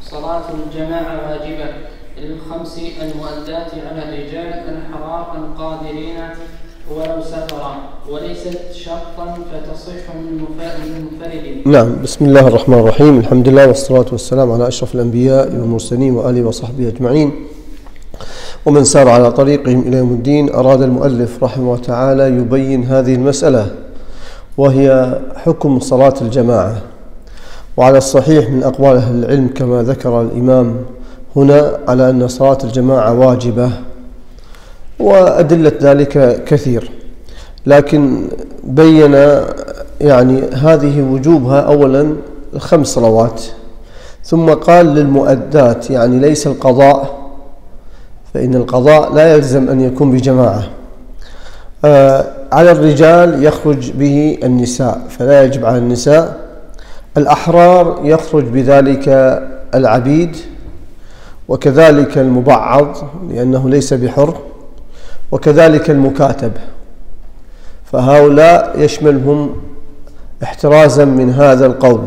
صلاة الجماعة واجبة للخمس المؤدات على الرجال الحرار القادرين ولو سفرا، وليست شرطا فتصح من منفرد. نعم. بسم الله الرحمن الرحيم. الحمد لله والصلاة والسلام على أشرف الأنبياء والمرسلين وآله وصحبه أجمعين ومن سار على طريقهم إلى يوم الدين. أراد المؤلف رحمه الله تعالى يبين هذه المسألة، وهي حكم صلاة الجماعة. وعلى الصحيح من أقوال أهل العلم كما ذكر الإمام هنا على أن صلاة الجماعة واجبة، وأدلة ذلك كثير، لكن بين يعني هذه وجوبها أولا 5 صلوات، ثم قال للمؤدات، يعني ليس القضاء، فإن القضاء لا يلزم أن يكون بجماعة. على الرجال يخرج به النساء فلا يجب على النساء. الأحرار يخرج بذلك العبيد، وكذلك المبعض لأنه ليس بحر، وكذلك المكاتب، فهؤلاء يشملهم احترازا من هذا القول.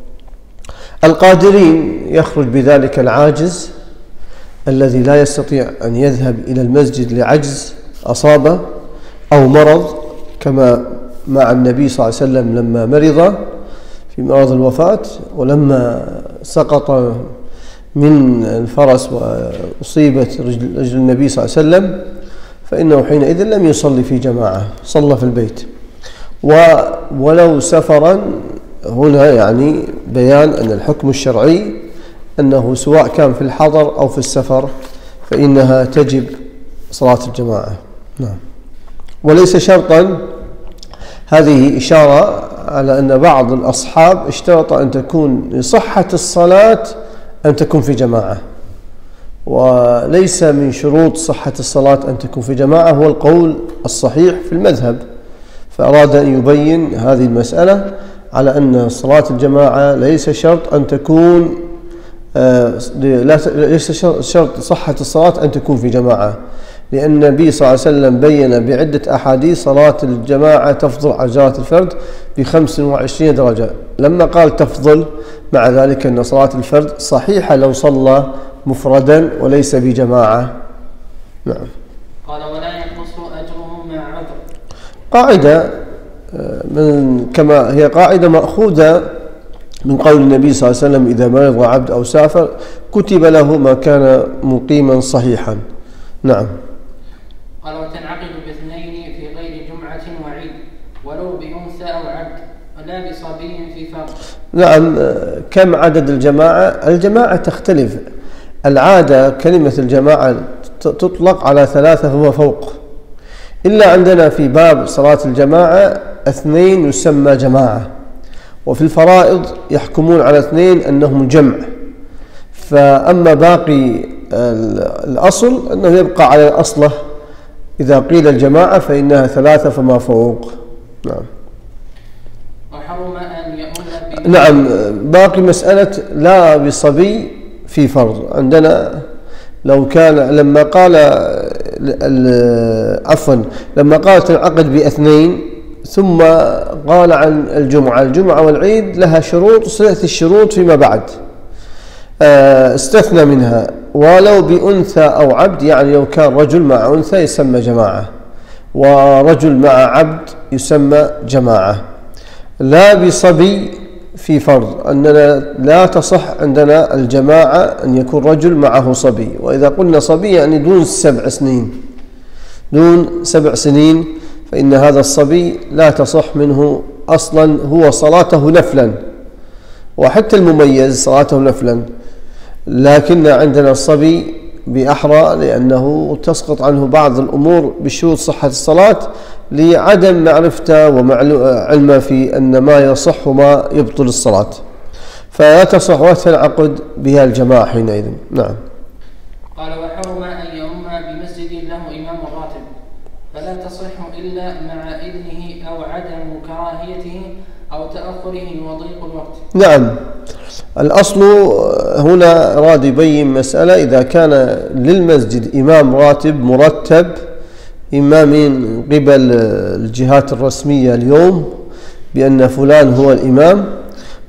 القادرين يخرج بذلك العاجز الذي لا يستطيع أن يذهب إلى المسجد لعجز أصابه أو مرض، كما مع النبي صلى الله عليه وسلم لما مرض في مرض الوفاة، ولما سقط من الفرس وأصيبت رجل النبي صلى الله عليه وسلم، فإنه حينئذ لم يصلي في جماعة، صلى في البيت. ولو سفرا، هنا يعني بيان أن الحكم الشرعي أنه سواء كان في الحضر أو في السفر فإنها تجب صلاة الجماعة. نعم. وليس شرطا، هذه إشارة على أن بعض الأصحاب اشترط أن تكون لصحة الصلاة أن تكون في جماعة، وليس من شروط صحة الصلاة أن تكون في جماعة، هو القول الصحيح في المذهب. فأراد أن يبين هذه المسألة على أن صلاة الجماعة ليس شرط أن تكون ليس شرط صحة الصلاة أن تكون في جماعة، لأن النبي صلى الله عليه وسلم بين بعدة أحاديث صلاة الجماعة تفضل على صلاة الفرد ب25 درجة. لما قال تفضل، مع ذلك أن صلاة الفرد صحيحة لو صلى مفردا وليس بجماعة. نعم. قال ولا ينقص أجره مع عذر. قاعدة كما هي قاعدة مأخوذة من قول النبي صلى الله عليه وسلم: إذا مرض عبد أو سافر كتب له ما كان مقيما صحيحا. نعم. قال وتنعقد باثنين في غير جمعة وعيد، ولو بأنثى أو عبد، ولا بصبي في فرق. نعم. كم عدد الجماعة؟ الجماعة تختلف. العادة كلمة الجماعة تطلق على 3 فما فوق، إلا عندنا في باب صلاة الجماعة 2 يسمى جماعة، وفي الفرائض يحكمون على 2 أنهم جمع. فأما باقي الأصل أنه يبقى على أصله، إذا قيل الجماعة فإنها 3 فما فوق. نعم. وحرم أن يؤمن نعم. باقي مسألة لا بصبي في فرض. عندنا لو كان لما قال لما قال تنعقد ب2 ثم قال عن الجمعة والعيد لها شروط، ستأتي الشروط فيما بعد، استثنى منها ولو بأنثى أو عبد، يعني لو كان رجل مع أنثى يسمى جماعة، ورجل مع عبد يسمى جماعة. لا بصبي في فرض، أننا لا تصح عندنا الجماعة أن يكون رجل معه صبي، وإذا قلنا صبي يعني دون 7 سنين، دون 7 سنين، فإن هذا الصبي لا تصح منه أصلا، هو صلاته نفلا، وحتى المميز صلاته نفلا. لكن عندنا الصبي بأحرى، لأنه تسقط عنه بعض الأمور بشروط صحة الصلاة لعدم معرفته وعلمه في أن ما يصح وما يبطل الصلاة، فلا تصح وتنعقد بها الجماعة حينئذ. نعم. قال وحرم أن يؤم بمسجد له إمام راتب، فلا تصح إلا مع إذنه أو عدم كراهيته أو تأخره وضيق الوقت. نعم. الأصل هنا أراد يبين مسألة: إذا كان للمسجد إمام راتب مرتب، إما من قبل الجهات الرسمية اليوم بأن فلان هو الإمام،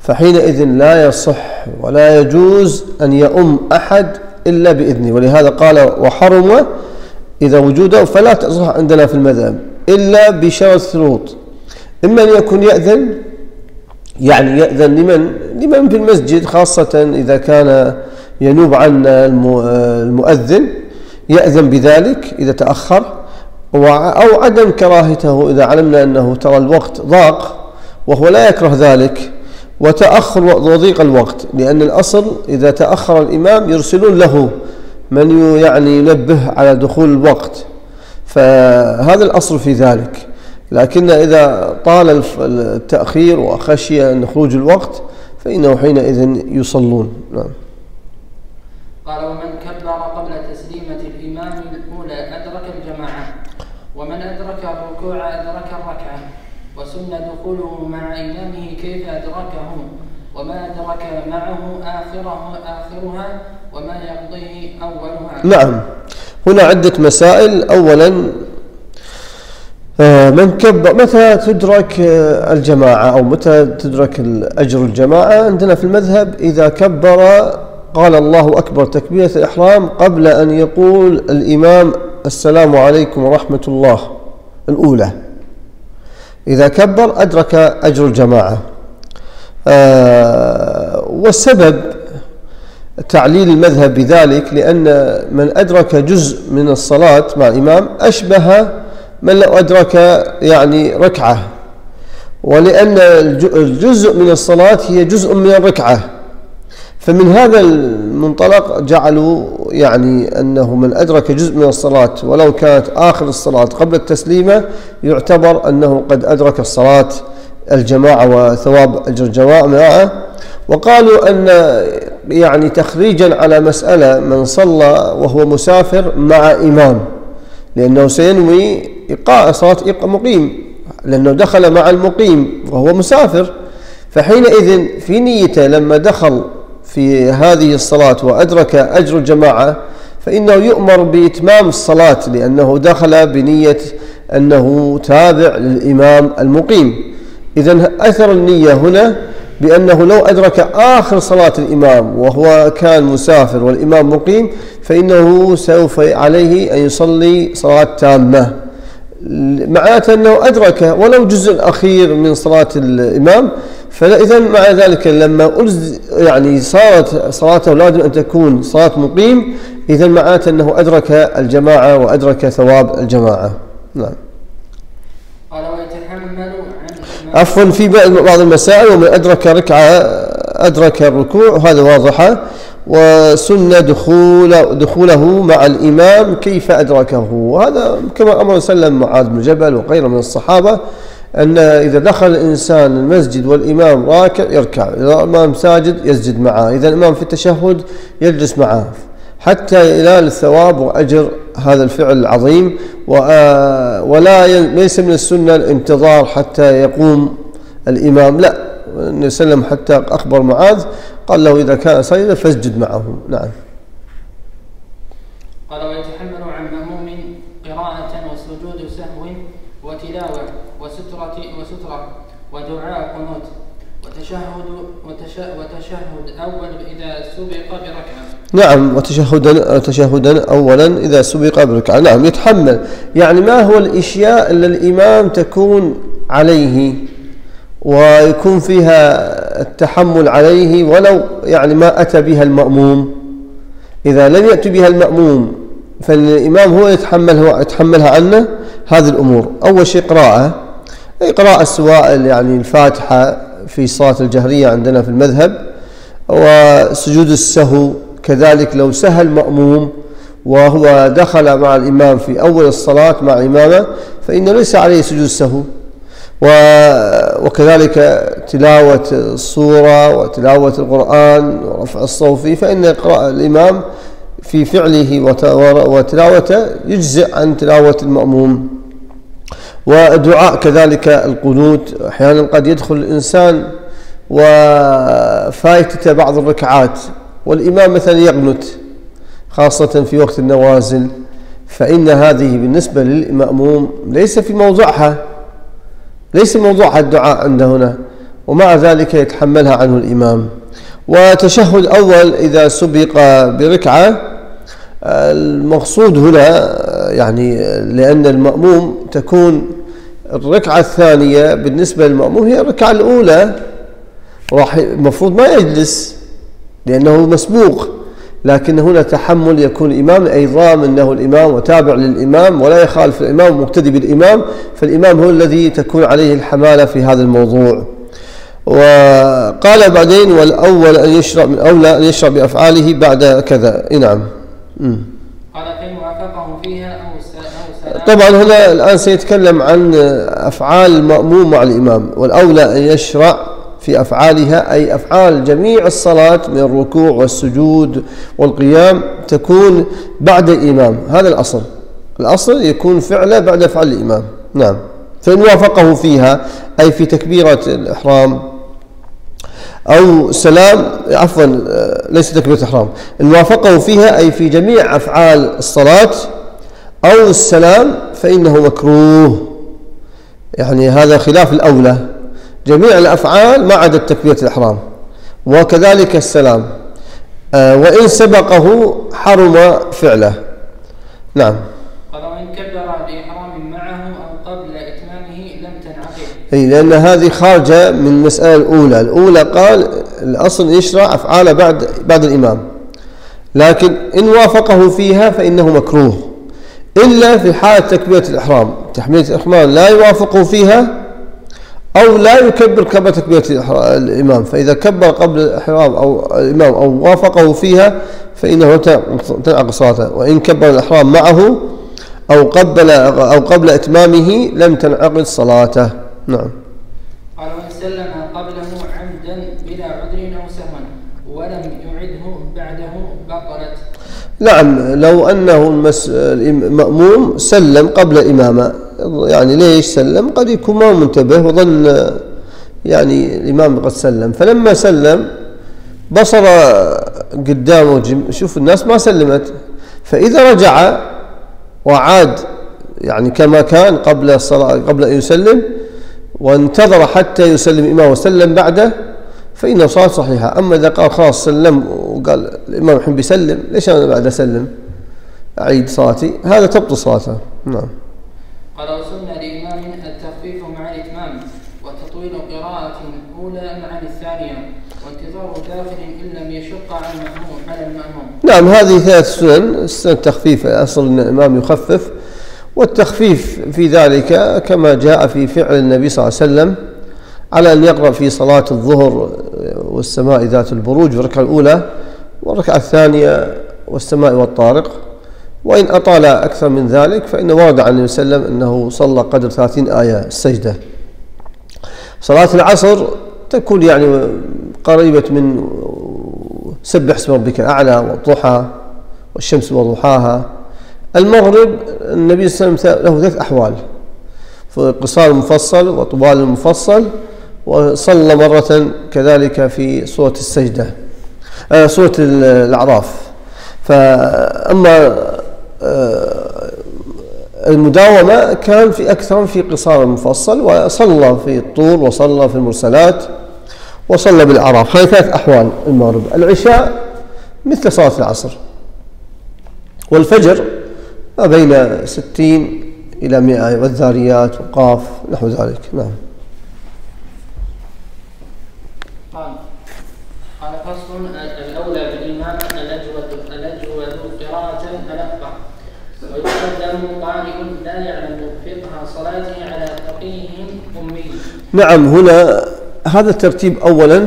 فحينئذ لا يصح ولا يجوز أن يؤم أحد إلا بإذنه. ولهذا قال وحرم إذا وجوده فلا تصح عندنا في المذهب إلا بشرط شروط. إما أن يكون يأذن، يعني يأذن لمن في المسجد، خاصة إذا كان ينوب عن المؤذن يأذن بذلك إذا تأخر، أو عدم كراهته إذا علمنا أنه ترى الوقت ضاق وهو لا يكره ذلك، وتأخر وضيق الوقت، لأن الأصل إذا تأخر الإمام يرسلون له من يعني ينبه على دخول الوقت، فهذا الأصل في ذلك. لكن إذا طال التأخير وخشي أن خروج الوقت فإنه حينئذ يصلون. نعم. قال ومن كبر قبل تسليمة الإمام الأولى أدرك الجماعة، ومن أدرك الركوع أدرك الركعة، وسن دخوله مع إمامه كيف أدركه، وما أدرك معه آخرها، وما يقضيه أولها. نعم، هنا عدة مسائل. أولا من كبر، متى تدرك الجماعة أو متى تدرك أجر الجماعة؟ عندنا في المذهب إذا كبر قال الله أكبر تكبيرة الإحرام قبل أن يقول الإمام السلام عليكم ورحمة الله الأولى، إذا كبر أدرك أجر الجماعة. والسبب تعليل المذهب بذلك لأن من أدرك جزء من الصلاة مع الإمام أشبه من لو أدرك يعني ركعة، ولأن الجزء من الصلاة هي جزء من الركعة، فمن هذا المنطلق جعلوا يعني أنه من أدرك جزء من الصلاة ولو كانت آخر الصلاة قبل التسليمة يعتبر أنه قد أدرك الصلاة الجماعة وثواب أجر الجماعة معه. وقالوا أن يعني تخريجا على مسألة من صلى وهو مسافر مع إمام، لأنه سينوي صلاة مقيم، لأنه دخل مع المقيم وهو مسافر، فحينئذ في نيته لما دخل في هذه الصلاة وأدرك أجر الجماعة فإنه يؤمر بإتمام الصلاة، لأنه دخل بنية أنه تابع للإمام المقيم. إذن أثر النية هنا بأنه لو أدرك آخر صلاة الإمام وهو كان مسافر والإمام مقيم فإنه سوف عليه أن يصلي صلاة تامة، معناته أنه أدرك ولو جزء أخير من صلاة الإمام. فإذا مع ذلك لما يعني صارت صلاته لازم أن تكون صلاة مقيم، إذا معناته أنه أدرك الجماعة وأدرك ثواب الجماعة. نعم. قال ويتحمل عفوا في بعض المسائل ومن أدرك ركعة أدرك الركوع، هذا واضحة. وسن دخوله مع الإمام كيف أدركه، وهذا كما أمر سلم معاذ بن جبل وغيره من الصحابة أن إذا دخل الإنسان المسجد والإمام راكع يركع، إذا الإمام ساجد يسجد معه، إذا الإمام في التشهد يجلس معه، حتى ينال الثواب وأجر هذا الفعل العظيم. ليس من السنة الانتظار حتى يقوم الإمام، لا، النبي صلى الله عليه وسلم حتى أخبر معاذ قال له إذا كان ساجدا فاسجد معه. نعم. قال ويتحمل عن مأموم قراءة وسجود سهو وتلاوة وسترة ودعاء قنوت وتشهد أول إذا سبق بركعة. نعم، وتشهدا أولا إذا سبق بركعة. نعم، يتحمل يعني ما هو الأشياء اللي الإمام تكون عليه ويكون فيها التحمل عليه ولو يعني ما أتى بها المأموم. إذا لم يأتي بها المأموم فالإمام هو يتحملها عنه. هذه الأمور أول شيء قراءة سواء يعني الفاتحة في صلاة الجهرية عندنا في المذهب، وسجود السهو كذلك لو سهى المأموم وهو دخل مع الإمام في أول الصلاة مع إمامه فإنه ليس عليه سجود السهو. وكذلك تلاوة الصورة وتلاوة القرآن ورفع الصوت فيه، فإن قراءة الإمام في فعله وتلاوته يجزئ عن تلاوة المأموم. ودعاء كذلك القنوت، أحيانا قد يدخل الإنسان وفايتة بعض الركعات والإمام مثلا يقنت خاصة في وقت النوازل، فإن هذه بالنسبة للمأموم ليس موضوعها الدعاء عنده هنا، ومع ذلك يتحملها عنه الإمام. وتشهد الأول إذا سبق بركعة، المقصود هنا يعني لأن المأموم تكون الركعة الثانية بالنسبة للمأموم هي الركعة الأولى، راح المفروض ما يجلس لأنه مسبوق، لكن هنا تحمل يكون الإمام أيضا أنه الإمام وتابع للإمام ولا يخالف الإمام ومقتدي بالإمام، فالإمام هو الذي تكون عليه الحمالة في هذا الموضوع. وقال بعدين والأول أن يشرع من أولى أن يشرع بأفعاله بعد كذا. نعم. قال فإن وافقه فيها أو سلام. طبعا هنا الآن سيتكلم عن أفعال المأموم مع الإمام، والأولى أن يشرع في أفعالها أي أفعال جميع الصلاة من الركوع والسجود والقيام تكون بعد الإمام، هذا الأصل. الأصل يكون فعله بعد فعل الإمام. نعم. فإن وافقه فيها أي في تكبيرة الإحرام أو سلام، عفوا ليس تكبيرة الإحرام، إن وافقه فيها أي في جميع أفعال الصلاة أو السلام فإنه مكروه، يعني هذا خلاف الأولى، جميع الأفعال ما عدا تكبيرة الإحرام وكذلك السلام، وإن سبقه حرم فعله. نعم. قال وإن كبر لإحرام معه أو قبل إتمامه لم تنعقد. أي لأن هذه خارجة من المسألة الأولى. الأولى قال الأصل يشرع أفعاله بعد الإمام، لكن إن وافقه فيها فإنه مكروه إلا في حالة تكبيرة الإحرام. تحمية الإحرام لا يوافقه فيها أو لا يكبر قبل تكبيرة الإمام، فإذا كبر قبل الإحرام أو الإمام أو وافقه فيها فإنه تنعقد صلاته، وإن كبر الإحرام معه أو قبل إتمامه لم تنعقد صلاته. نعم. قال وإن سلم قبله عمدا بلا عذر أو سهوا ولم يعده بعده بطلت. نعم، لو أنه المأموم سلم قبل الإمامة، يعني ليش سلم؟ قد يكون ما منتبه وظن يعني الإمام قد سلم، فلما سلم بصر قدامه شوف الناس ما سلمت، فإذا رجع وعاد يعني كما كان قبل الصلاة قبل أن يسلم وانتظر حتى يسلم الإمام وسلم بعده فإنه صلاة صحيحة. أما إذا قال خلاص سلم وقال الإمام الحين بيسلم، ليش أنا بعد أسلم أعيد صلاتي؟ هذا تبطل صلاته. نعم. قال وسن لإمام التخفيف مع الإتمام وتطويل قراءة أولى مع الثانية وانتظار داخل إن لم يشق على المأموم. نعم، هذه ثلاث سنن. السنة التخفيف أصل أن الإمام يخفف، والتخفيف في ذلك كما جاء في فعل النبي صلى الله عليه وسلم على أن يقرأ في صلاة الظهر والسماء ذات البروج في الركعة الأولى والركعة الثانية والسماء والطارق، وإن أطال أكثر من ذلك فإنه ورد عن النبي صلى الله عليه وسلم أنه صلى قدر 30 آية السجدة. صلاة العصر تكون يعني قريبة من سبح اسم ربك الأعلى والضحى والشمس وضحاها. المغرب النبي صلى الله عليه وسلم له 3 أحوال، في قصار المفصل وطوال المفصل، وصلى مرة كذلك في سورة السجدة سورة الأعراف. فأما المداومة كان في أكثر في قصار المفصل، وصلى في الطور وصلى في المرسلات وصلى بالأعراف. هذه 3 أحوال المغرب. العشاء مثل صلاة العصر، والفجر ما بين 60 إلى 100 والذاريات وقاف نحو ذلك. نعم. قال فصل الأولى بالإمام الأجود قراءة الأفقه، ويقدم قارئ لا يعلم فقه صلاته على فقيه أمي. نعم، هنا هذا الترتيب أولا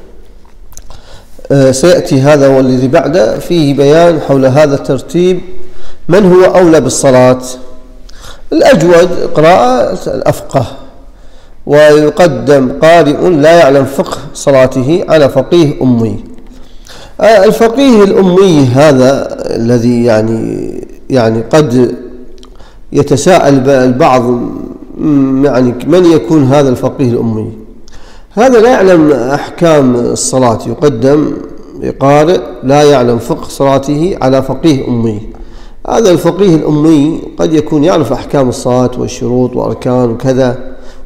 سيأتي هذا والذي بعده فيه بيان حول هذا الترتيب من هو أولى بالصلاة. الأجود قراءة الأفقه، ويقدم قارئ لا يعلم فقه صلاته على فقيه أمي. الفقيه الأمي هذا الذي يعني قد يتساءل البعض يعني من يكون هذا الفقيه الأمي؟ هذا لا يعلم أحكام الصلاة، يقدم قارئ لا يعلم فقه صلاته على فقيه أمي. هذا الفقيه الأمي قد يكون يعرف أحكام الصلاة والشروط وأركان وكذا،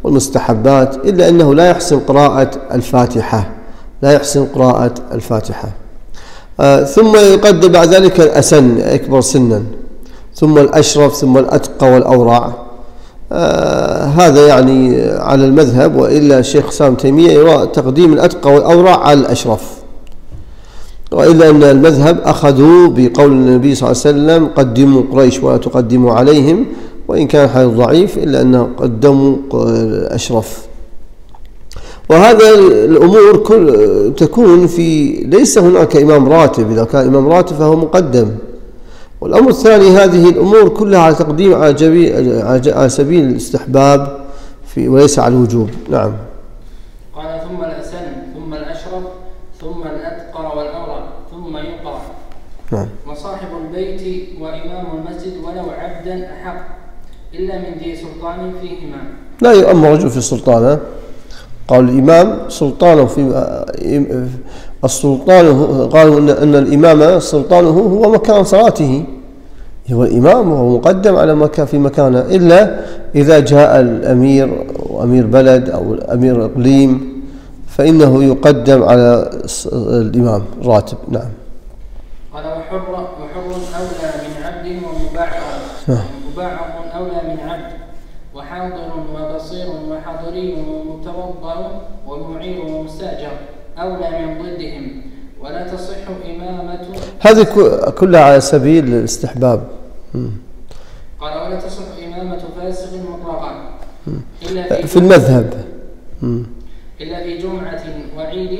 والمستحبات، إلا أنه لا يحسن قراءة الفاتحة، لا يحسن قراءة الفاتحة. ثم يقدم بعد ذلك الأسن أكبر سنا، ثم الأشرف، ثم الأتقى والأورع. هذا يعني على المذهب، وإلا الشيخ سام تيمية يرى تقديم الأتقى والأورع على الأشرف، وإلا أن المذهب أخذوا بقول النبي صلى الله عليه وسلم قدموا قريش ولا تقدموا عليهم، وإن كان حديث ضعيف إلا أنه قدموا الأشرف. وهذا الأمور تكون في ليس هناك إمام راتب، إذا كان إمام راتب فهو مقدم. والأمر الثاني هذه الأمور كلها على تقديم على سبيل الاستحباب وليس على الوجوب. نعم. قال ثم الأسن ثم الأشرف ثم الأتقى والأورع ثم يقرأ. نعم. وصاحب البيت وإمام المسجد ولو عبدا أحق إلا من ذي سلطان فيهما. لا يؤم رجل في سلطانه. قال الإمام سلطانه في السلطان، قالوا أن الإمام سلطانه هو مكان صلاته، هو الإمام وهو مقدم على مكان في مكانه، إلا إذا جاء الأمير وأمير بلد أو أمير إقليم فإنه يقدم على الإمام الراتب. نعم. قال وحر أولى من عبد ومباعض أولى من عبد وحاضر وبصير وحضري ومتوضأ ومعير ومستأجر أولى من ضدهم، ولا تصح إمامة. هذه كلها على سبيل الاستحباب. قال ولا تصح إمامة فاسق مطلقا إلا في المذهب، إلا في جمعة وعيد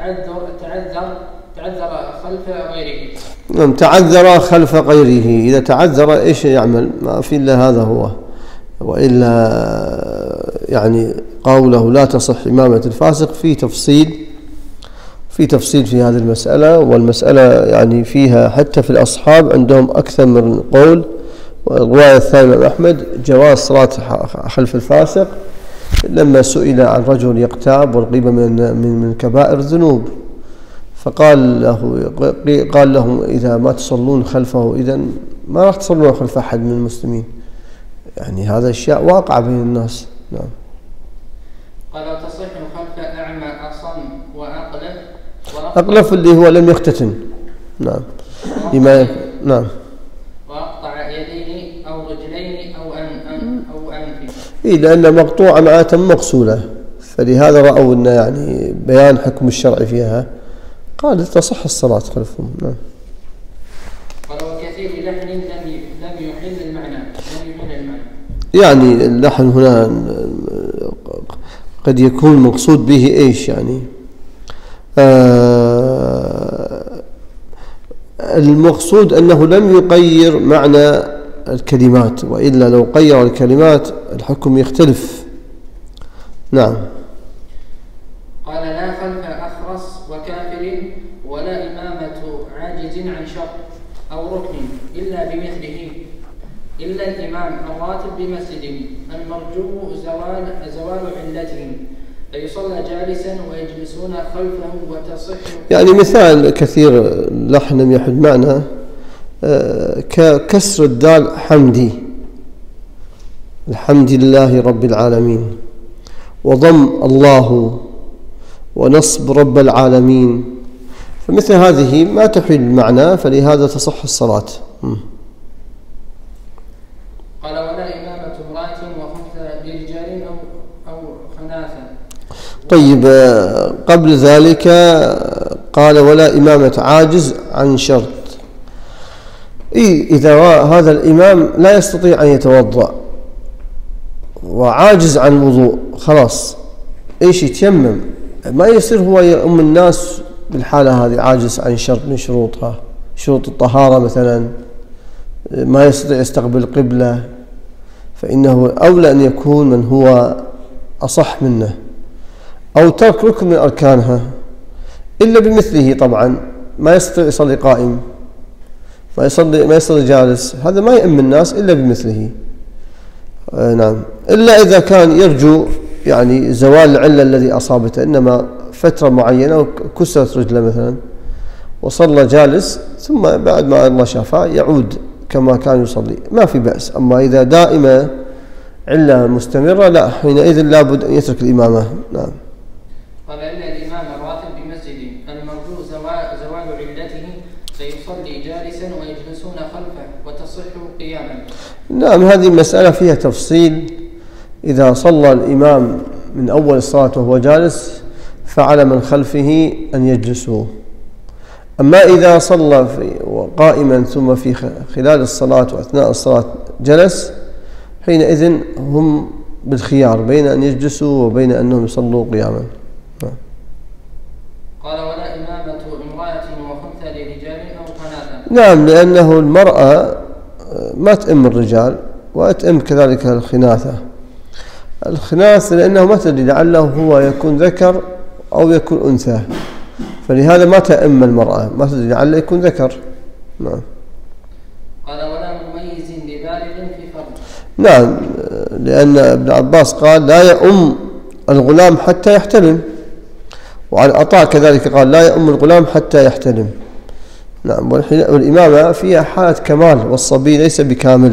تعذر خلف غيره. نعم، تعذر خلف غيره. إذا تعذر إيش يعمل؟ ما في إلا هذا هو. وإلا يعني قوله لا تصح إمامة الفاسق في تفصيل في هذه المسألة، والمسألة يعني فيها حتى في الأصحاب عندهم أكثر من قول. والرواية الثانية من أحمد جواز صلاة خلف الفاسق لما سئل عن رجل يغتاب والغيبة من كبائر الذنوب، فقال لهم إذا ما تصلون خلفه إذن ما راح تصلون خلف أحد من المسلمين. يعني هذا أشياء واقعة بين الناس. نعم. قال تصح خلف أعمى أصم أقلف اللي هو لم يختتن. نعم. نعم. وأقطع يديه أو رجلين أو أنفه. لأن مقطوعة معناته مغسولة، فلهذا رأوا أن يعني بيان حكم الشرع فيها، قال تصح الصلاة خلفهم. نعم. قال وكثير لحن لم يحل المعنى. يعني اللحن هنا قد يكون مقصود به إيش يعني؟ المقصود أنه لم يغير معنى الكلمات، وإلا لو غير الكلمات الحكم يختلف. نعم. قال لا خلف أخرس وكافر ولا إمامة عاجز عن شرط أو ركن إلا بمثله، إلا الإمام الراتب بمسجد المرجو زوال علتهم فيصلى جالسا ويجلسون خلفه وتصح. يعني مثال كثير لحن لم يحل معنى ككسر الدال حمدي، الحمد لله رب العالمين، وضم الله، ونصب رب العالمين، فمثل هذه ما تحل المعنى، فلهذا تصح الصلاة. قال ولا إمامة امرأة وخمسة برجال أو خناثة. طيب، قبل ذلك قال ولا إمامة عاجز عن شرط. إذا هذا الإمام لا يستطيع أن يتوضأ وعاجز عن الوضوء، خلاص إيش يتيمم، ما يصير هو يؤم الناس بالحالة هذه، عاجز عن شرط من شروطها، شروط الطهارة مثلا، ما يستطيع يستقبل القبلة، فإنه أولى أن يكون من هو أصح منه، أو ترك ركن من أركانها إلا بمثله. طبعا ما يستطيع يصلي قائم، ما يصلي جالس، هذا ما يؤم الناس إلا بمثله. نعم. إلا إذا كان يرجو يعني زوال العلة الذي أصابته، إنما فترة معينة وكسرت رجله مثلا وصلى جالس، ثم بعد ما الله شافاه يعود كما كان يصلي، ما في بأس. أما إذا دائما علة مستمرة لا، حينئذ لابد أن يترك الإمامة. نعم. قال إلا الإمام الراتب بمسجد المرجو زوال علته فيصلي جالسا ويجلسون خلفه وتصح قياما. نعم، هذه مسألة فيها تفصيل. إذا صلى الإمام من أول الصلاة وهو جالس فعلى من خلفه أن يجلسوا. أما إذا صلى قائما ثم في خلال الصلاة وأثناء الصلاة جلس، حينئذ هم بالخيار بين أن يجلسوا وبين أنهم يصلوا قياما. قال ولا إمامة امرأة وخنثى لرجال أو قناة. نعم، لأنه المرأة ما تأم الرجال وتأم كذلك الخناثة. الخناث لأنه ما تدري لعله هو يكون ذكر أو يكون أنثى، فلهذا ما تأم المرأة، ما تدري لعله يكون ذكر. نعم. قال ولا مميز لبالغ في فرض. نعم، لأن ابن عباس قال لا يؤم الغلام حتى يحتلم، وعن عطاء كذلك قال لا يؤم الغلام حتى يحتلم. نعم، والإمامة فيها حالة كمال، والصبي ليس بكامل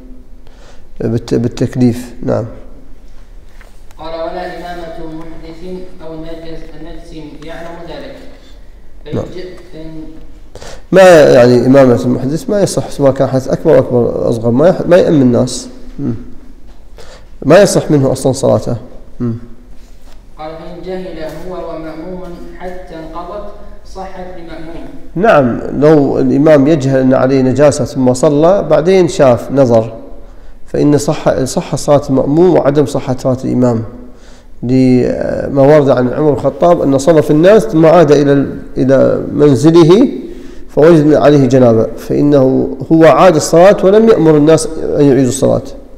بالتكليف. نعم. قال ولا إمامة محدث أو نجس يعلم ذلك. نعم. ما يعني إمامة المحدث ما يصح، سواء كان حدث أكبر أكبر أصغر، ما يأم الناس، ما يصح منه أصلا صلاته. قال فإن جهل هو ومأموم حتى انقضت صحت لمأموم. نعم، لو الإمام يجهل أن عليه نجاسة ثم صلى بعدين شاف نظر فإن صح صلاة المأموم وعدم صحة صلاة الإمام، لما ورد عن عمر الخطاب أن صلى في الناس ثم عاد إلى منزله فوجد عليه جنابة، فإنه هو عاد الصلاة ولم يأمر الناس أن يعيدوا الصلاة.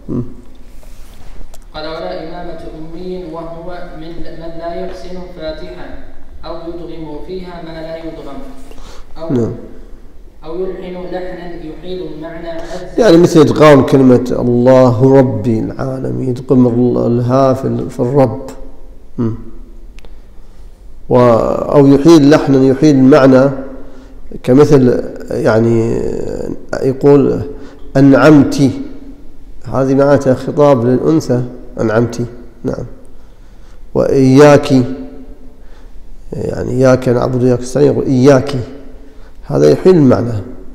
قال ولا إمامة أمي وهو من لا يحسن فاتحا أو يدغم فيها ما لا يدغم أو يلحن لحنا يحيل المعنى يعني مثل إدغام كلمة الله ربي العالمين، يدغم الها في الرب، أو يحيل لحنا يحيل المعنى، كمثل يعني يقول أنعمتي، هذه معناتها خطاب للأنثى، أنعمتي. نعم. وإياك، يعني إياك نعبد وإياك نستعين، يقول إياك، هذا يحيل المعنى.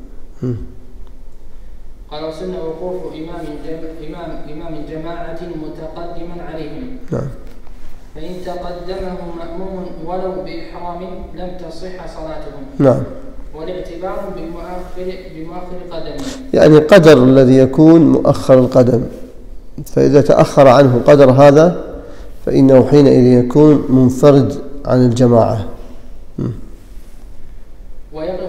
قال وسن وقوف إمام جماعة متقدما عليهم. نعم. فإن تقدمه مأموم ولو بإحرام لم تصح صلاتهم. نعم. والاعتبار بمؤخر قدمه، يعني قدر الذي يكون مؤخر القدم، فإذا تأخر عنه قدر هذا فإنه حينئذ يكون منفرد عن الجماعة. ويقف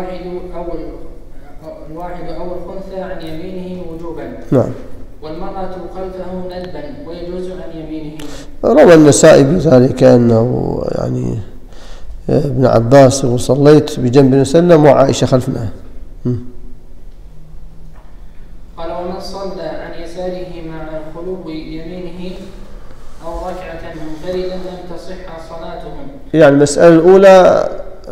الواحد أو الخنثى عن يمينه وجوبا. نعم. والمرأة خلفه ندبا ويجوز عن يمينه. روى النسائي بذلك أنه يعني ابن عباس وصليت بجنب النبي صلى الله عليه وسلم وعائشة خلفنا. قال ومن صلى عن يساره مع خلو يمينه أو ركعة منفردا لم تصح صلاتهم. يعني المسألة الأولى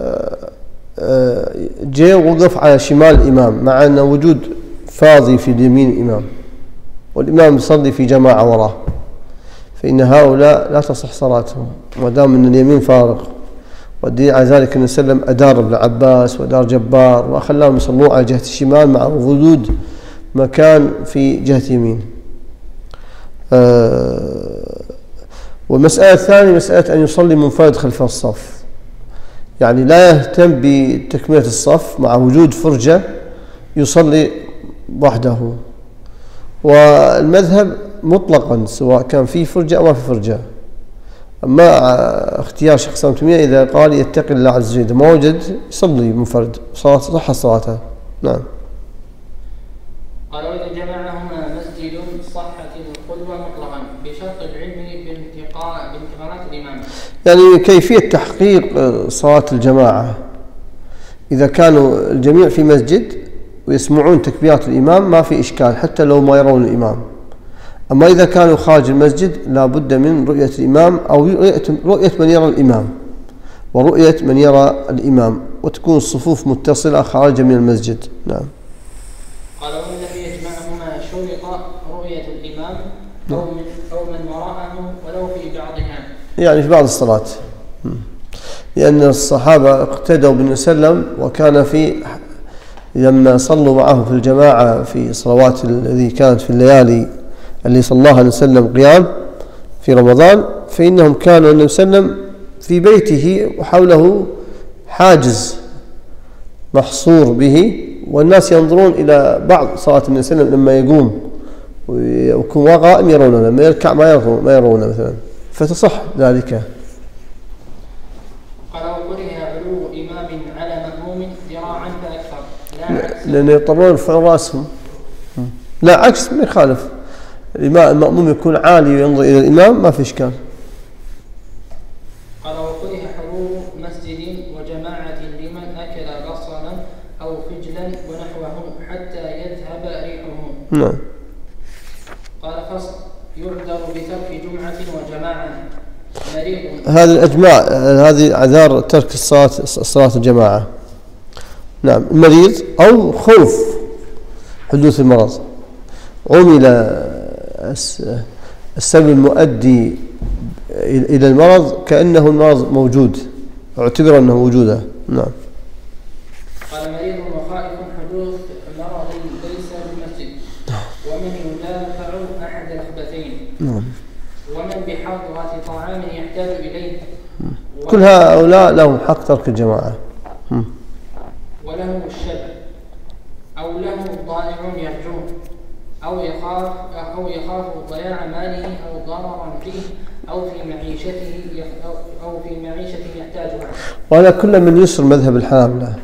جاء وقف على شمال الإمام مع أن وجود فاضي في اليمين الإمام، والإمام يصلي في جماعة وراه، فإن هؤلاء لا تصح صلاتهم ما دام أن اليمين فارغ. والدليل على ذلك أن وسلم أدار ابن عباس وأدار جبار وخلاهم يصلون على جهة الشمال مع وجود مكان في جهة يمين. والمسألة الثانية مسألة أن يصلي منفرد خلف الصف، يعني لا يهتم بتكملة الصف مع وجود فرجة، يصلي وحده. والمذهب مطلقا سواء كان فيه فرجة أو ما في فرجة. أما اختيار شيخ الإسلام ابن تيمية إذا قال يتقي الله عز وجل ما وجد يصلي منفرد صح صلاته. نعم. قال وإذا جمعهما مسجد صحت القدوة مطلقا بشرط العلم بانتقالات الإمام. يعني كيفية تحقيق صلاة الجماعة، إذا كانوا الجميع في مسجد ويسمعون تكبيرات الإمام ما في إشكال حتى لو ما يرون الإمام. أما إذا كانوا خارج المسجد لا بد من رؤية الإمام أو رؤية من يرى الإمام ورؤية من يرى الإمام، وتكون الصفوف متصلة خارجة من المسجد. نعم. قال وإن لم يجمعهما شرط رؤية الإمام أو من وراءه ولو في بعضها، يعني في بعض الصلاة، لأن الصحابة اقتدوا بالنبي صلى الله عليه وسلم، وكان لما صلوا معه في الجماعة في صلوات الذي كانت في الليالي اللي صلاها النبي صلى الله عليه وسلم قيام في رمضان، فإنهم كانوا النبي صلى الله عليه وسلم في بيته وحوله حاجز محصور به، والناس ينظرون إلى بعض صلاة النبي صلى الله عليه وسلم لما يقوم ويكون قائم يرونه، لما يركع ما يرونه مثلا، فتصح ذلك. قال وكره علو إمام على مأموم ذراعا فأكثر، لأن يضطرون يرفعون رأسهم، لا عكس ما يخالف، المأموم يكون عالي وينظر إلى الإمام ما في إشكال. قال وكره حضور مسجد وجماعة لمن أكل بصلا أو فجلا ونحوه حتى يذهب ريحه. نعم. قال فصل يعذر بترك جمعة وجماعة مريض. هذا الإجماع، هذه أعذار ترك صلاة الجماعة. نعم، المريض أو خوف حدوث المرض، عمل السبب المؤدي إلى المرض كأنه المرض موجود، اعتبر أنه موجودا. نعم. قال مريض وخائف حدوث مرض ليس بمسجد، ومن يدافع أحد الخبثين، ومن بحضرة طعام يحتاج إليه، كل هؤلاء لهم حق ترك الجماعة، وله الشبع، أو له ضائع يرجوه، أو يخاف ضياع ماله أو ضررا فيه، أو في معيشته يحتاجها. وهذا كل من يسر مذهب الحنابلة.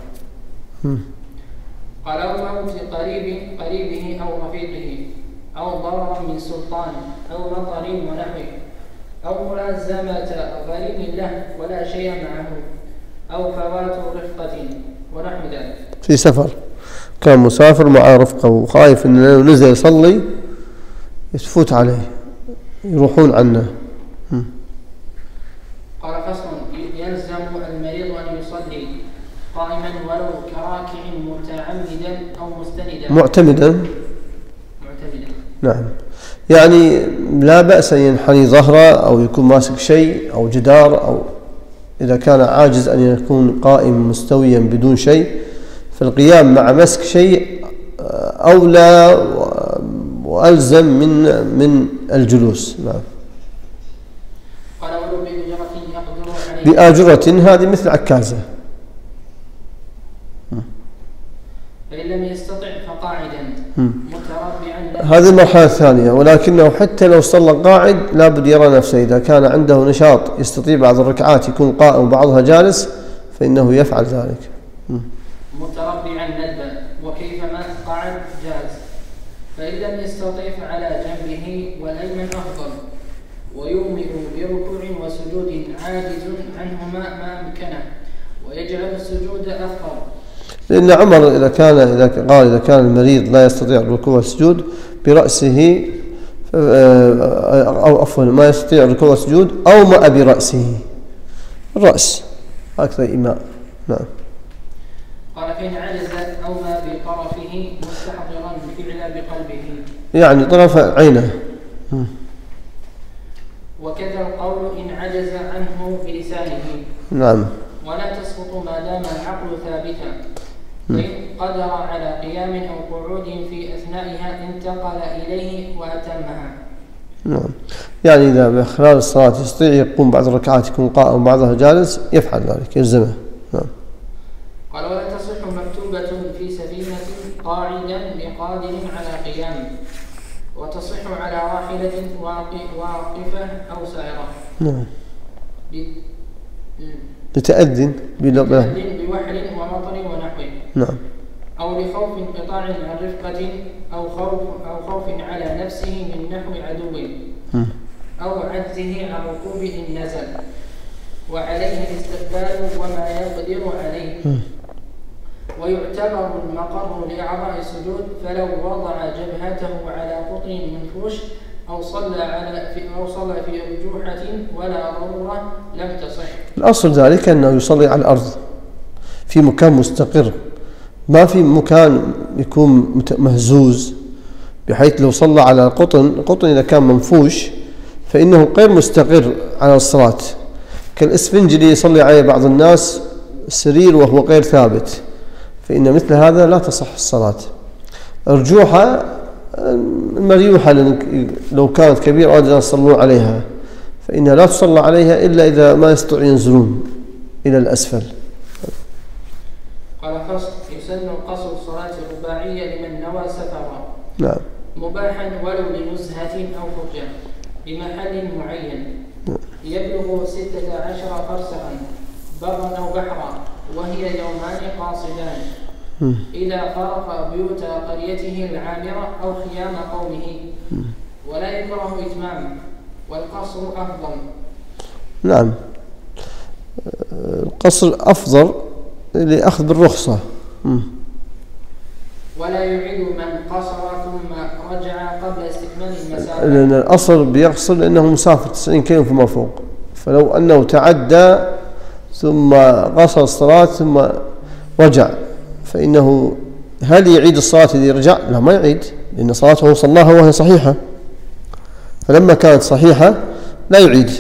قال أو موت قريبه أو رفيقه، أو ضررا من سلطان أو مطر ونحوه، أو ملازمة غريم له ولا شيء معه، أو فوات رفقة ونحو ذلك. في سفر، كان مسافر مع رفقه وخايف أنه لو نزل يصلي يتفوت عليه يروحون عنه. قال فصل يلزم المريض أن يصلي قائما ولو كراكع متعمدا أو مستندا. معتمدا. نعم، يعني لا بأس أن ينحني ظهره أو يكون ماسك شيء أو جدار، أو إذا كان عاجز أن يكون قائم مستويا بدون شيء، فالقيام مع مسك شيء أولى وألزم من الجلوس. نعم. قال ولو بأجرة يقدر عليه. بأجرة هذه مثل عكازة. فإن لم يستطع فقاعدا متربعا. هذه المرحلة الثانية، ولكنه حتى لو صلى قاعد لابد يرى نفسه، إذا كان عنده نشاط يستطيع بعض الركعات يكون قائم وبعضها جالس فإنه يفعل ذلك. متربعا ندبا، وكيفما قعد جاز. فإن لم يستطع فعلى جنبه والأيمن أفضل، ويومئ بركوع وسجود عاجز عنهما ما أمكنه، ويجعل السجود أفضل. لأن عمر إذا كان المريض لا يستطيع الركوع والسجود برأسه، أو عفوا ما يستطيع الركوع والسجود أومأ برأسه، الرأس أكثر إيماء. نعم. قال فإن عجز أومأ بطرفه مستحضرا الفعل بقلبه، يعني طرف عينه. وكذا القول إن عجز عنه بلسانه. نعم. ولا تسقط ما دام العقل ثابتا، فإن قدر على قيام أو قعود في أثنائها انتقل إليه وأتمها. نعم، يعني إذا خلال الصلاة يستطيع يقوم بعض الركعات يكون قائم بعضها جالس يفعل ذلك، يلزمه. نعم. قال ولا تصح مكتوبة في سفينة قاعدا بقادر على قيام، وتصح على راحلة واقفة أو سائرة. نعم. بتأذن بوحل ومطر ونحوه. نعم. أو لخوف انقطاع عن رفقة، أو خوف على نفسه من نحو عدو، أو عجزه عن ركوبه إن نزل، وعليه الاستقبال وما يقدر عليه. ويعتبر المقر لأعضاء السجود، فلو وضع جبهته على قطن منفوش أو صلى في أرجوحة ولا ضرورة لم تصح. الأصل ذلك أنه يصلي على الأرض في مكان مستقر، ما في مكان يكون مهزوز بحيث لو صلى على القطن إذا كان منفوش فإنه غير مستقر على الصلاة، كالإسفنج اللي يصلي عليه بعض الناس سرير وهو غير ثابت، فإن مثل هذا لا تصح الصلاة. أرجوحة المريوحة لو كانت كبيرة أو يصلون عليها فإنها لا تصلى عليها إلا إذا ما يستطيعون ينزلون إلى الأسفل. قال فصل: يسن قصر الصلاة الرباعية لمن نوى سفرا. نعم. مباحا ولو لنزهة أو فرجة بمحل معين يبلغ 16 فرسخا برا أو بحرا، وهي يومان قاصدان، إذا فارق بيوت قريته العامرة أو خيام قومه، ولا يكره إتمام، والقصر أفضل. نعم، القصر أفضل لأخذ بالرخصة. ولا يعيد من قصر ثم رجع قبل استكمال المسافة، لأن الأصل بيقصر لأنه مسافر 90 كيلو فما فوق، فلو أنه تعدى ثم قصر الصلاة ثم رجع فإنه هل يعيد الصلاة إذا رجع؟ لا، ما يعيد، لأن صلاته صلاها وهي صحيحة، فلما كانت صحيحة لا يعيد.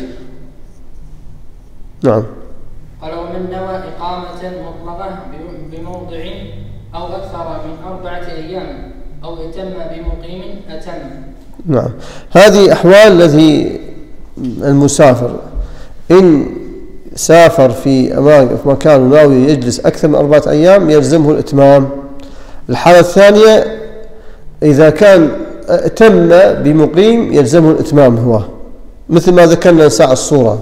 نعم. قال: ومن نوى إقامة مطلقة بموضع أو أكثر من 4 أيام أو اتم بمقيم أتم. نعم، هذه أحوال الذي المسافر إن سافر في مكان ناوي يجلس أكثر من 4 أيام يلزمه الإتمام. الحالة الثانية إذا كان اتم بمقيم يلزمه الإتمام، هو مثل ما ذكرنا نساء الصورة.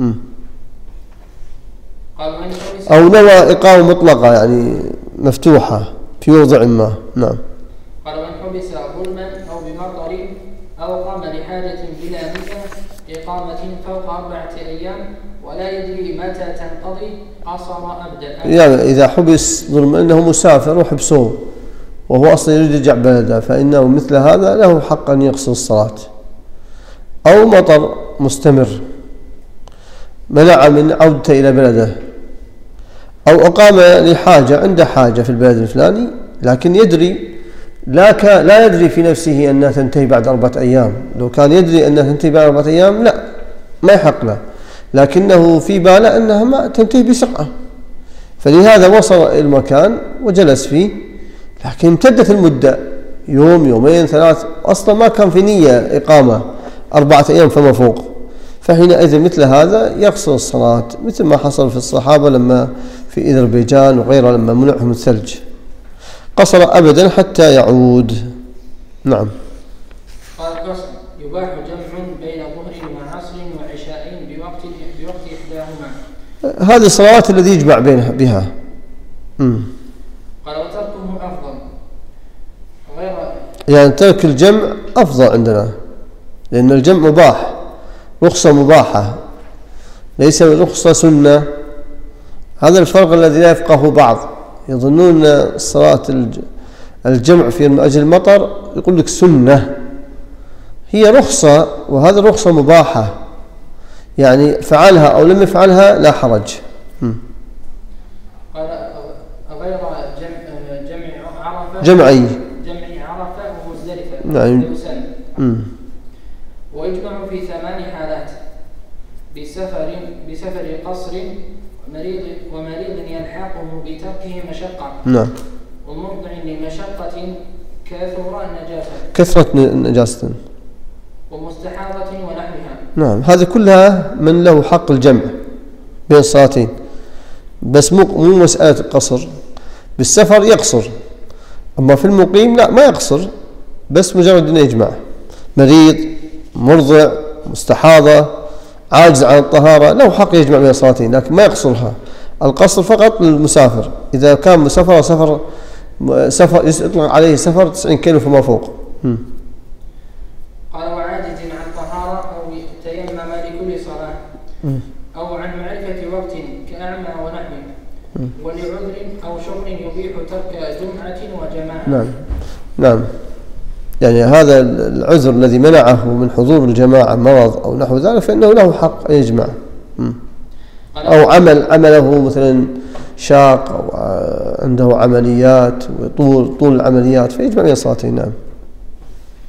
أو نوى إقامة مطلقة يعني مفتوحة في وضع ما. نعم. قال: من حبس ظلما أو بمطر أو قام لحاجة بلا مدة إقامة فوق 4 أيام ولا يدري متى تنقضي قصر أبدا. يعني إذا حبس ظلما أنه مسافر وحبسوه وهو أصلا يريد يرجع بلده فإنه مثل هذا له حق أن يقصر الصلاة. أو مطر مستمر منع من عودته إلى بلده، أو أقام لحاجة عنده حاجة في البلد الفلاني لكن يدري لا يدري في نفسه أنها تنتهي بعد 4 أيام. لو كان يدري أنها تنتهي بعد 4 أيام لا، ما يحق له، لكنه في باله أنها ما تنتهي بسرعة، فلهذا وصل إلى المكان وجلس فيه، لكن امتدت المدة يوم 2 3، أصلا ما كان في نية إقامة 4 أيام فما فوق، فحينئذ مثل هذا يقصر الصلاة، مثل ما حصل في الصحابة لما في أذربيجان وغيرها لما منعهم الثلج، قصر أبدا حتى يعود. نعم. قال: قصر يباح جمع بين ظهر وعصر وعشاء بوقت إحداهما. هذه الصلوات الذي يجمع بها. قال: وتركه أفضل غير يعني ترك الجمع أفضل عندنا، لأن الجمع مباح، رخصة مباحة، ليس رخصة سنة. هذا الفرق الذي لا يفقهه بعض، يظنون صلاة الجمع في أجل المطر يقول لك سنة، هي رخصة، وهذا رخصة مباحة، يعني فعلها أو لم يفعلها لا حرج. قال: غير جمع عرفة، جمعي عرفة ومزدلفة. نعم. ويجمع في 8 حالات: بسفر قصر ومريض يلحقه بتركه مشقة. نعم. ومرضع لمشقة كثرة نجاسة ومستحاضة ونحوها. نعم، هذه كلها من له حق الجمع بين الصلاتين، بس مو مسألة القصر. بالسفر يقصر، أما في المقيم لا، ما يقصر، بس مجرد أن يجمع. مريض، مرضع، مستحاضة، عاجز عن الطهارة له حق يجمع بين الصلاتين، لكن ما يقصرها. القصر فقط للمسافر، إذا كان مسافر سفر يطلق عليه سفر 90 كيلو فما فوق. قال: وعاجز عن طهارة أو تيمم لكل صلاة، أو عن معرفة وقت كأعمى ونحوه، ولعذر أو شغل يبيح ترك جمعة وجماعة. نعم، يعني هذا العذر الذي منعه من حضور الجماعة، مرض أو نحو ذلك، فإنه له حق أن يجمع. أو عمله مثلا شاق أو عنده عمليات وطول العمليات فيجمع بين الصلاتين. نعم.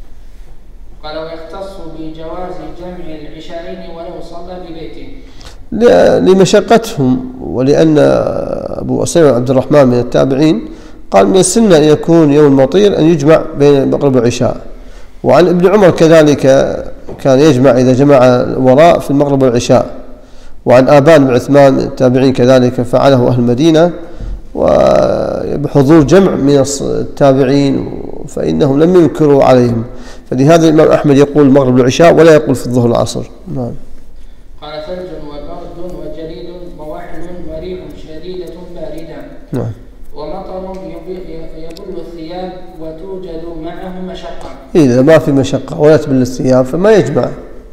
قال ويختص بجواز جمع العشاءين ولو صلى ببيته لمشقتهم، ولأن أبو أسامة عبد الرحمن من التابعين قال من السنة أن يكون يوم المطير أن يجمع بين المغرب والعشاء. وعن ابن عمر كذلك كان يجمع إذا جمع الوراء في المغرب والعشاء. وعن آبان بن عثمان التابعين كذلك فعله أهل المدينة وبحضور جمع من التابعين فإنهم لم ينكروا عليهم. فلهذا الإمام أحمد يقول المغرب والعشاء ولا يقول في الظهر والعصر. نعم. قال ثلج وبرد وجليد ووحل وريح شديدة باردة. نعم. ومطر يبل الثياب وتوجد معه مشقة. إذا ما في مشقة ولا تبل الثياب فما يجمع.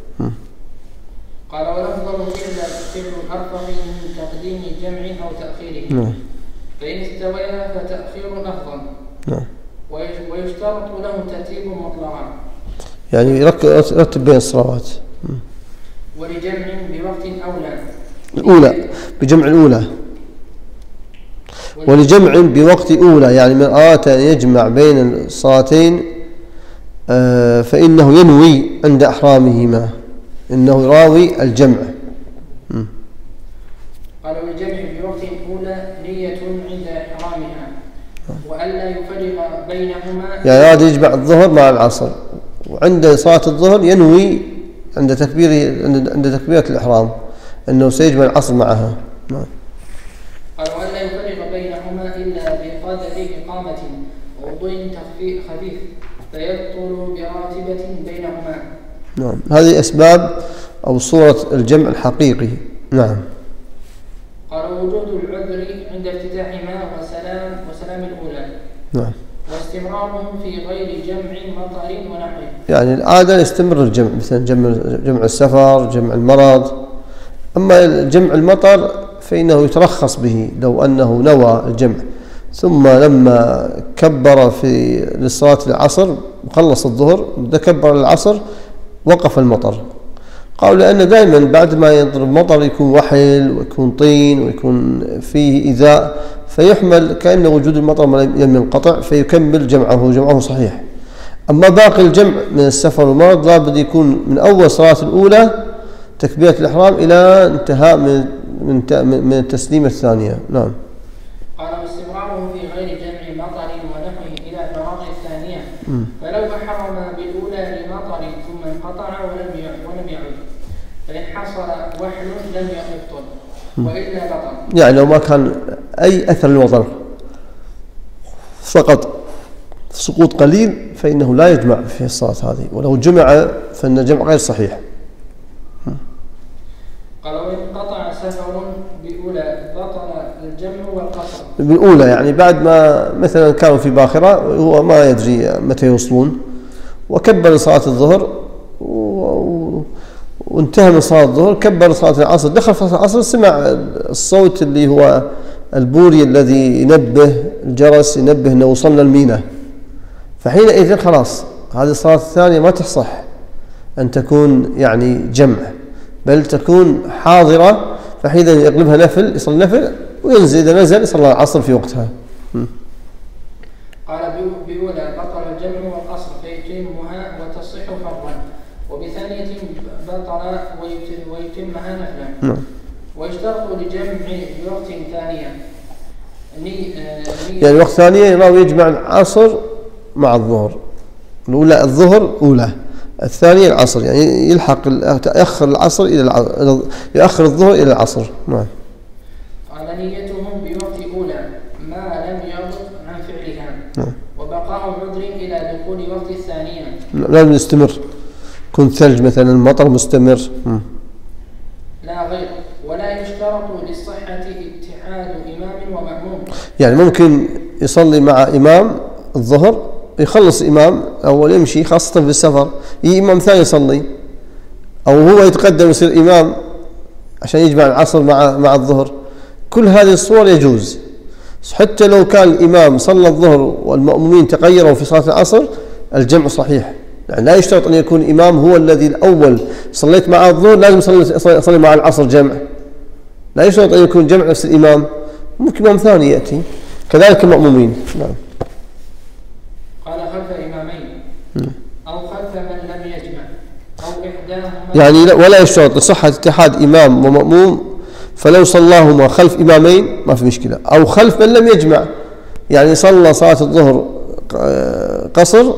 قال والأفضل فعل الأرفق من تقديم جمع أو تأخيره. نعم. فإن استويا فتأخير أفضل. نعم. ويشترط له ترتيب مطلقا، يعني يرتب بين الصلوات. ولجمع بوقت أولى الأولى بجمع الأولى، ولجمع بوقت أولى يعني من أراد أن يجمع بين الصلاتين فإنه ينوي عند أحرامهما، إنه راوي الجمع. قال ولجمع بوقت أولى نية عند إحرامها وألا يفرق بينهما، يعني أراد يجمع الظهر مع العصر وعند صلاة الظهر ينوي عند تكبيرة الإحرام أنه سيجمع العصر معها. قال وألا يفرق بينهما إلا بقدر إقامة ووضوء خفيف فيبطل براتبة بينهما. نعم. هذه أسباب أو صورة الجمع الحقيقي. نعم. قال وجود العذر عند افتتاحهما وسلام الأولى. نعم. واستمرارهم في غير جمع مطر ونحوه، يعني العادة يستمر الجمع، مثلا جمع السفر، جمع المرض. أما جمع المطر فإنه يترخص به لو أنه نوى الجمع ثم لما كبر للصلاة العصر وخلص الظهر بدأ كبر العصر وقف المطر. قالوا لأن دائما بعد ما يضرب مطر يكون وحل ويكون طين ويكون فيه إيذاء فيحمل كأن وجود المطر لم ينقطع فيكمل جمعه صحيح. أما باقي الجمع من السفر والمرض لابد يكون من أول صلاة الأولى تكبيرة الإحرام إلى انتهاء من التسليمة الثانية. نعم. قال واستمراره في غير جمع مطر ونحوه إلى فراغ الثانية، فلو أحرم بالأولى لمطر ثم انقطع ولم يعد فإن حصل وحل لم يبطل وإلا بطل. يعني لو ما كان أي أثر المطر فقط سقوط قليل فإنه لا يجمع في الصلاة هذه، ولو جمع فإن الجمع غير صحيح. قال وإن قطع سفر بأولى بطل الجمع والقصر. بالأولى يعني بعد ما مثلا كانوا في باخرة وهو ما يدري متى يوصلون وكبر صلاة الظهر وانتهى من صلاة الظهر كبر صلاة العصر، دخل صلاة العصر سمع الصوت اللي هو البوري الذي ينبه الجرس ينبه أنه وصلنا الميناء، فحينئذ خلاص هذه الصلاة الثانية ما تصح أن تكون يعني جمع بل تكون حاضرة، فحينئذ يقلبها نفل يصلي نفل وينزل إذا نزل يصلي العصر في وقتها. قال بأولى بطل الجمع والقصر فيتمها وتصح فرضا، وبثانية بطل ويتمها نفلا. ويشترط لجمع بوقت ثانية يعني وقت ثانية يراوي يجمع العصر مع الظهر، الأولى الظهر أولى الثانية العصر، يعني يأخر العصر يأخر الظهر إلى العصر. نعم. قال نيتهم بوقت أولى ما لم يضر عن فعلها، وبقاء عذر إلى دخول وقت الثانية لازم يستمر، كن ثلج مثلا المطر مستمر لا غير، ولا يشترط للصحة اتحاد إمام ومأموم. يعني ممكن يصلي مع إمام الظهر يخلص إمام أول يمشي خاصة في السفر إمام ثاني يصلي، أو هو يتقدم يصير إمام عشان يجمع العصر مع الظهر، كل هذه الصور يجوز. حتى لو كان الإمام صلى الظهر والمأمومين تغيروا في صلاة العصر الجمع صحيح، يعني لا يشترط أن يكون الإمام هو الذي الأول صليت مع الظهر لازم يصلي مع العصر جمع، لا يشترط أن يكون جمع نفس الإمام، ممكن إمام ثاني يأتي كذلك المأمومين. نعم. قال خلف إمامين أو خلف من لم يجمع يعني ولا يشترط لصحة اتحاد إمام ومأموم، فلو صلاهما خلف إمامين ما في مشكلة، أو خلف من لم يجمع، يعني صلى صلاة الظهر قصر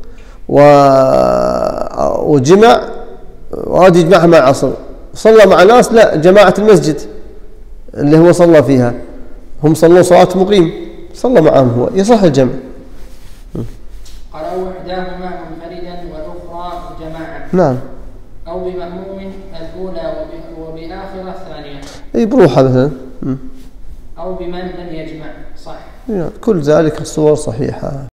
وجمع وأراد يجمعها مع العصر، صلى مع ناس لا جماعة المسجد اللي هو صلى فيها، هم صلوا صلاة مقيم، صلى معهم هو، يصح الجمع. قال أو إحداهما منفردا والأخرى جماعة. نعم. أو بمأموم الأولى وبآخرة الثانية. أي بروحها مثلا. أو بمن لم يجمع. صح. كل ذلك الصور صحيحة.